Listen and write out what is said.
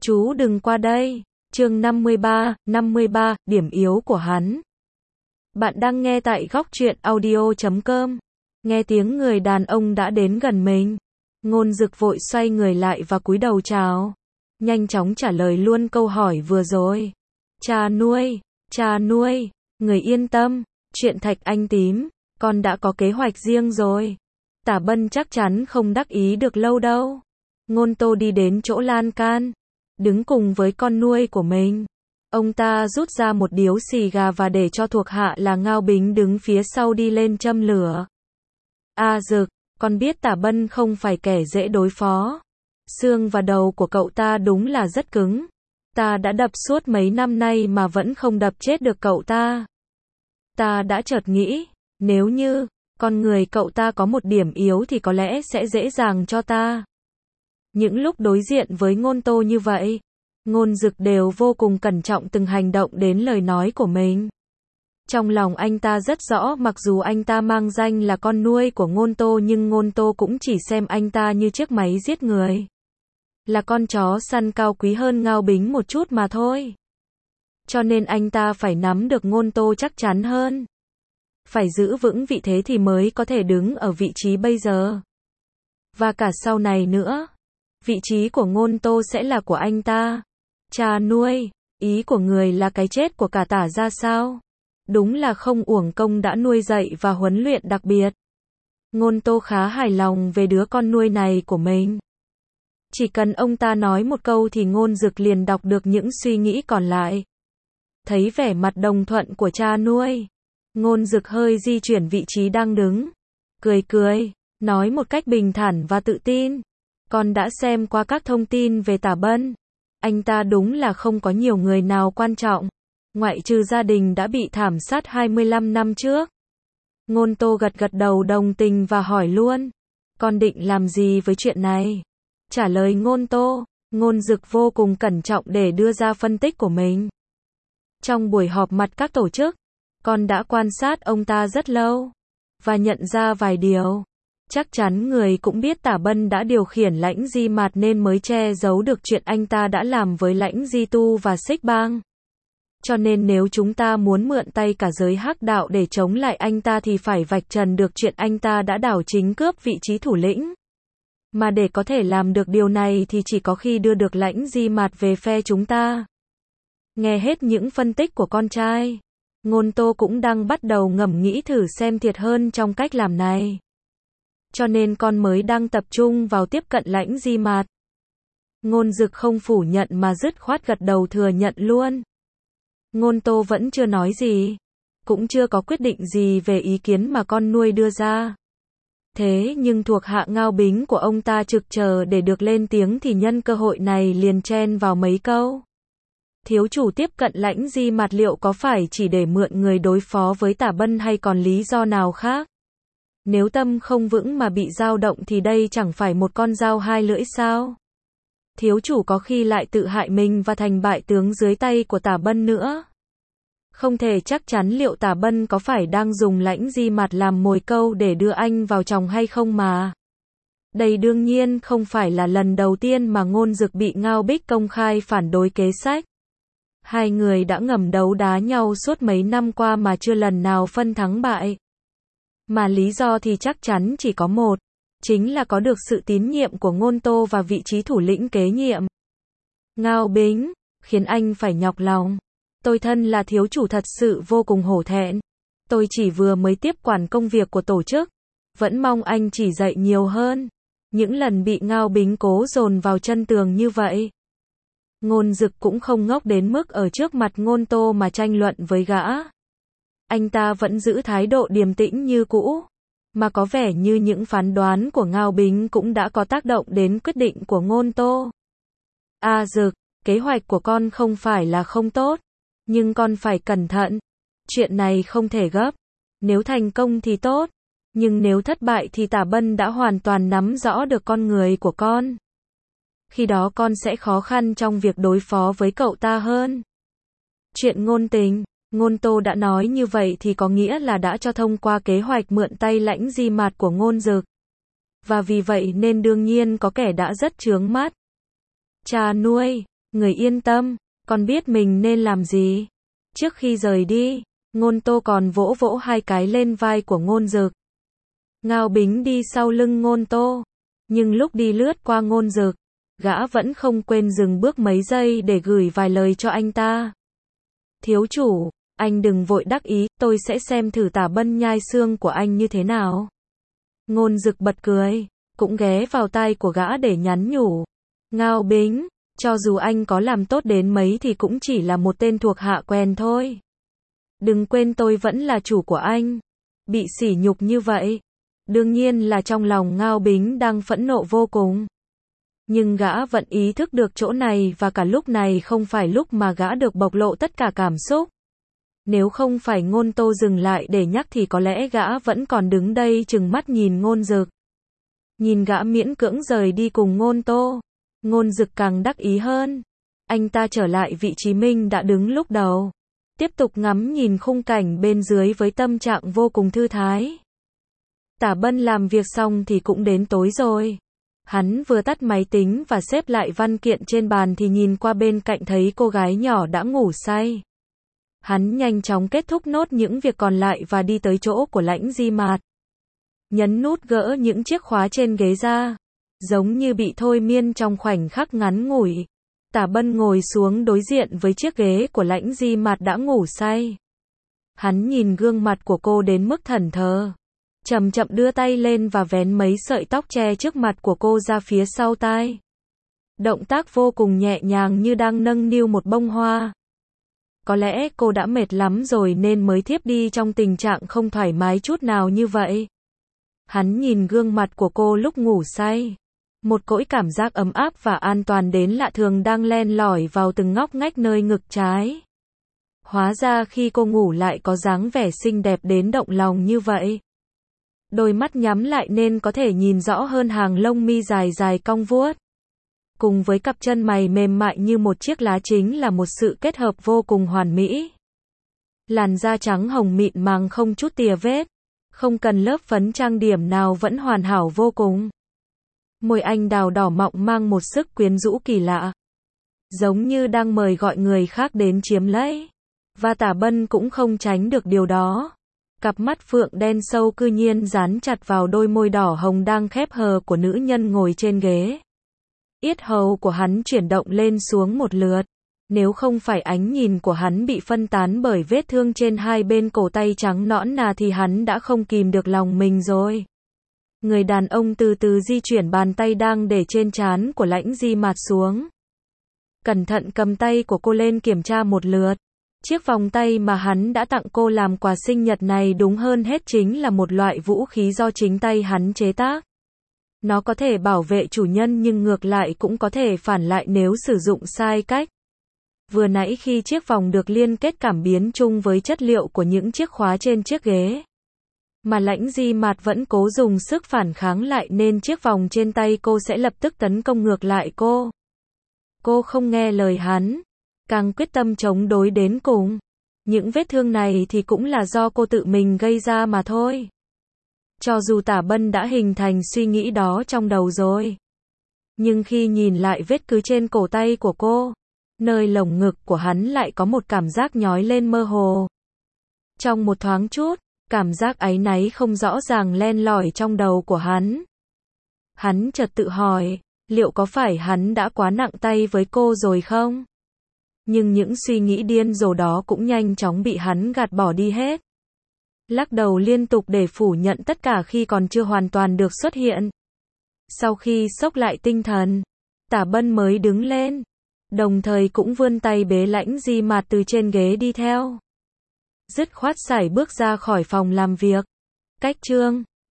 Chú đừng qua đây. Chương 53, điểm yếu của hắn. Bạn đang nghe tại góc truyện audio.com. Nghe tiếng người đàn ông đã đến gần mình. Ngôn Dực vội xoay người lại và cúi đầu chào. Nhanh chóng trả lời luôn câu hỏi vừa rồi. Cha nuôi, người yên tâm, chuyện Thạch Anh tím, con đã có kế hoạch riêng rồi. Tả Bân chắc chắn không đắc ý được lâu đâu. Ngôn Tô đi đến chỗ lan can, đứng cùng với con nuôi của mình. Ông ta rút ra một điếu xì gà và để cho thuộc hạ là Ngao Bính đứng phía sau đi lên châm lửa. Dực, con biết Tả Bân không phải kẻ dễ đối phó. Xương và đầu của cậu ta đúng là rất cứng. Ta đã đập suốt mấy năm nay mà vẫn không đập chết được cậu ta. Ta đã chợt nghĩ, nếu như con người cậu ta có một điểm yếu thì có lẽ sẽ dễ dàng cho ta. Những lúc đối diện với Ngôn Tô như vậy, Ngôn Dực đều vô cùng cẩn trọng từng hành động đến lời nói của mình. Trong lòng anh ta rất rõ, mặc dù anh ta mang danh là con nuôi của Ngôn Tô nhưng Ngôn Tô cũng chỉ xem anh ta như chiếc máy giết người. Là con chó săn cao quý hơn Ngao Bính một chút mà thôi. Cho nên anh ta phải nắm được Ngôn Tô chắc chắn hơn. Phải giữ vững vị thế thì mới có thể đứng ở vị trí bây giờ. Và cả sau này nữa. Vị trí của Ngôn Tô sẽ là của anh ta. Cha nuôi, ý của người là cái chết của cả Tả ra sao? Đúng là không uổng công đã nuôi dạy và huấn luyện đặc biệt. Ngôn Tô khá hài lòng về đứa con nuôi này của mình. Chỉ cần ông ta nói một câu thì Ngôn Dực liền đọc được những suy nghĩ còn lại. Thấy vẻ mặt đồng thuận của cha nuôi, Ngôn Dực hơi di chuyển vị trí đang đứng. Cười, nói một cách bình thản và tự tin. Con đã xem qua các thông tin về Tả Bân. Anh ta đúng là không có nhiều người nào quan trọng, ngoại trừ gia đình đã bị thảm sát 25 năm trước. Ngôn Tô gật đầu đồng tình và hỏi luôn. Con định làm gì với chuyện này? Trả lời Ngôn Tô, Ngôn Dực vô cùng cẩn trọng để đưa ra phân tích của mình. Trong buổi họp mặt các tổ chức, con đã quan sát ông ta rất lâu, và nhận ra vài điều. Chắc chắn người cũng biết Tả Bân đã điều khiển Lãnh Di Mạt nên mới che giấu được chuyện anh ta đã làm với Lãnh Di Tu và Xích Bang. Cho nên nếu chúng ta muốn mượn tay cả giới hắc đạo để chống lại anh ta thì phải vạch trần được chuyện anh ta đã đảo chính cướp vị trí thủ lĩnh. Mà để có thể làm được điều này thì chỉ có khi đưa được Lãnh Di Mạt về phe chúng ta. Nghe hết những phân tích của con trai, Ngôn Tô cũng đang bắt đầu ngẫm nghĩ thử xem thiệt hơn trong cách làm này. Cho nên con mới đang tập trung vào tiếp cận Lãnh Di Mạt. Ngôn Dực không phủ nhận mà dứt khoát gật đầu thừa nhận luôn. Ngôn Tô vẫn chưa nói gì, cũng chưa có quyết định gì về ý kiến mà con nuôi đưa ra. Thế nhưng thuộc hạ Ngao Bính của ông ta trực chờ để được lên tiếng thì nhân cơ hội này liền chen vào mấy câu. Thiếu chủ tiếp cận Lãnh Di Mạt liệu có phải chỉ để mượn người đối phó với Tả Bân hay còn lý do nào khác? Nếu tâm không vững mà bị dao động thì đây chẳng phải một con dao hai lưỡi sao? Thiếu chủ có khi lại tự hại mình và thành bại tướng dưới tay của Tả Bân nữa. Không thể chắc chắn liệu Tả Bân có phải đang dùng Lãnh Di Mạt làm mồi câu để đưa anh vào chồng hay không mà. Đây đương nhiên không phải là lần đầu tiên mà Ngôn Dực bị Ngao Bích công khai phản đối kế sách. Hai người đã ngầm đấu đá nhau suốt mấy năm qua mà chưa lần nào phân thắng bại. Mà lý do thì chắc chắn chỉ có một, chính là có được sự tín nhiệm của Ngôn Tô và vị trí thủ lĩnh kế nhiệm. Ngao Bính, khiến anh phải nhọc lòng. Tôi thân là thiếu chủ thật sự vô cùng hổ thẹn. Tôi chỉ vừa mới tiếp quản công việc của tổ chức. Vẫn mong anh chỉ dạy nhiều hơn. Những lần bị Ngao Bính cố dồn vào chân tường như vậy. Ngôn Dực cũng không ngốc đến mức ở trước mặt Ngôn Tô mà tranh luận với gã. Anh ta vẫn giữ thái độ điềm tĩnh như cũ. Mà có vẻ như những phán đoán của Ngao Bính cũng đã có tác động đến quyết định của Ngôn Tô. Dực, kế hoạch của con không phải là không tốt. Nhưng con phải cẩn thận. Chuyện này không thể gấp. Nếu thành công thì tốt. Nhưng nếu thất bại thì Tả Bân đã hoàn toàn nắm rõ được con người của con. Khi đó con sẽ khó khăn trong việc đối phó với cậu ta hơn. Chuyện ngôn tình, Ngôn Tô đã nói như vậy thì có nghĩa là đã cho thông qua kế hoạch mượn tay Lãnh Di Mạt của Ngôn Dực. Và vì vậy nên đương nhiên có kẻ đã rất chướng mắt. Cha nuôi, Người yên tâm, con biết mình nên làm gì. Trước khi rời đi, Ngôn Tô còn vỗ vỗ hai cái lên vai của Ngôn Dực. Ngao Bính đi sau lưng Ngôn Tô, nhưng lúc đi lướt qua Ngôn Dực, gã vẫn không quên dừng bước mấy giây để gửi vài lời cho anh ta. Thiếu chủ, anh đừng vội đắc ý, tôi sẽ xem thử Tả Bân nhai xương của anh như thế nào. Ngôn Dực bật cười, cũng ghé vào tai của gã để nhắn nhủ. Ngao Bính, cho dù anh có làm tốt đến mấy thì cũng chỉ là một tên thuộc hạ quen thôi. Đừng quên tôi vẫn là chủ của anh. Bị sỉ nhục như vậy. Đương nhiên là trong lòng Ngao Bính đang phẫn nộ vô cùng. Nhưng gã vẫn ý thức được chỗ này và cả lúc này không phải lúc mà gã được bộc lộ tất cả cảm xúc. Nếu không phải Ngôn Tô dừng lại để nhắc thì có lẽ gã vẫn còn đứng đây trừng mắt nhìn Ngôn Dực. Nhìn gã miễn cưỡng rời đi cùng Ngôn Tô, Ngôn Dực càng đắc ý hơn. Anh ta trở lại vị trí mình đã đứng lúc đầu. Tiếp tục ngắm nhìn khung cảnh bên dưới với tâm trạng vô cùng thư thái. Tả Bân làm việc xong thì cũng đến tối rồi. Hắn vừa tắt máy tính và xếp lại văn kiện trên bàn thì nhìn qua bên cạnh thấy cô gái nhỏ đã ngủ say. Hắn nhanh chóng kết thúc nốt những việc còn lại và đi tới chỗ của Lãnh Di Mạt. Nhấn nút gỡ những chiếc khóa trên ghế ra. Giống như bị thôi miên trong khoảnh khắc ngắn ngủi. Tả Bân ngồi xuống đối diện với chiếc ghế của Lãnh Di Mạt đã ngủ say. Hắn nhìn gương mặt của cô đến mức thẫn thờ. Chậm chậm đưa tay lên và vén mấy sợi tóc che trước mặt của cô ra phía sau tai. Động tác vô cùng nhẹ nhàng như đang nâng niu một bông hoa. Có lẽ cô đã mệt lắm rồi nên mới thiếp đi trong tình trạng không thoải mái chút nào như vậy. Hắn nhìn gương mặt của cô lúc ngủ say. Một cỗ cảm giác ấm áp và an toàn đến lạ thường đang len lỏi vào từng ngóc ngách nơi ngực trái. Hóa ra khi cô ngủ lại có dáng vẻ xinh đẹp đến động lòng như vậy. Đôi mắt nhắm lại nên có thể nhìn rõ hơn hàng lông mi dài dài cong vuốt. Cùng với cặp chân mày mềm mại như một chiếc lá chính là một sự kết hợp vô cùng hoàn mỹ. Làn da trắng hồng mịn màng không chút tìa vết. Không cần lớp phấn trang điểm nào vẫn hoàn hảo vô cùng. Môi anh đào đỏ mọng mang một sức quyến rũ kỳ lạ. Giống như đang mời gọi người khác đến chiếm lấy. Và Tả Bân cũng không tránh được điều đó. Cặp mắt phượng đen sâu cư nhiên dán chặt vào đôi môi đỏ hồng đang khép hờ của nữ nhân ngồi trên ghế. Yết hầu của hắn chuyển động lên xuống một lượt. Nếu không phải ánh nhìn của hắn bị phân tán bởi vết thương trên hai bên cổ tay trắng nõn nà thì hắn đã không kìm được lòng mình rồi. Người đàn ông từ từ di chuyển bàn tay đang để trên trán của Lãnh Di Mạt xuống. Cẩn thận cầm tay của cô lên kiểm tra một lượt. Chiếc vòng tay mà hắn đã tặng cô làm quà sinh nhật này đúng hơn hết chính là một loại vũ khí do chính tay hắn chế tác. Nó có thể bảo vệ chủ nhân nhưng ngược lại cũng có thể phản lại nếu sử dụng sai cách. Vừa nãy khi chiếc vòng được liên kết cảm biến chung với chất liệu của những chiếc khóa trên chiếc ghế. Mà Lãnh Di Mạt vẫn cố dùng sức phản kháng lại nên chiếc vòng trên tay cô sẽ lập tức tấn công ngược lại cô. Cô không nghe lời hắn. Càng quyết tâm chống đối đến cùng. Những vết thương này thì cũng là do cô tự mình gây ra mà thôi. Cho dù Tả Bân đã hình thành suy nghĩ đó trong đầu rồi. Nhưng khi nhìn lại vết cứ trên cổ tay của cô, nơi lồng ngực của hắn lại có một cảm giác nhói lên mơ hồ. Trong một thoáng chút, cảm giác áy náy không rõ ràng len lỏi trong đầu của hắn. Hắn chợt tự hỏi, liệu có phải hắn đã quá nặng tay với cô rồi không? Nhưng những suy nghĩ điên rồ đó cũng nhanh chóng bị hắn gạt bỏ đi hết. Lắc đầu liên tục để phủ nhận tất cả khi còn chưa hoàn toàn được xuất hiện. Sau khi xốc lại tinh thần, Tả Bân mới đứng lên. Đồng thời cũng vươn tay bế Lãnh Di Mạt từ trên ghế đi theo. Dứt khoát sải bước ra khỏi phòng làm việc. Cách chương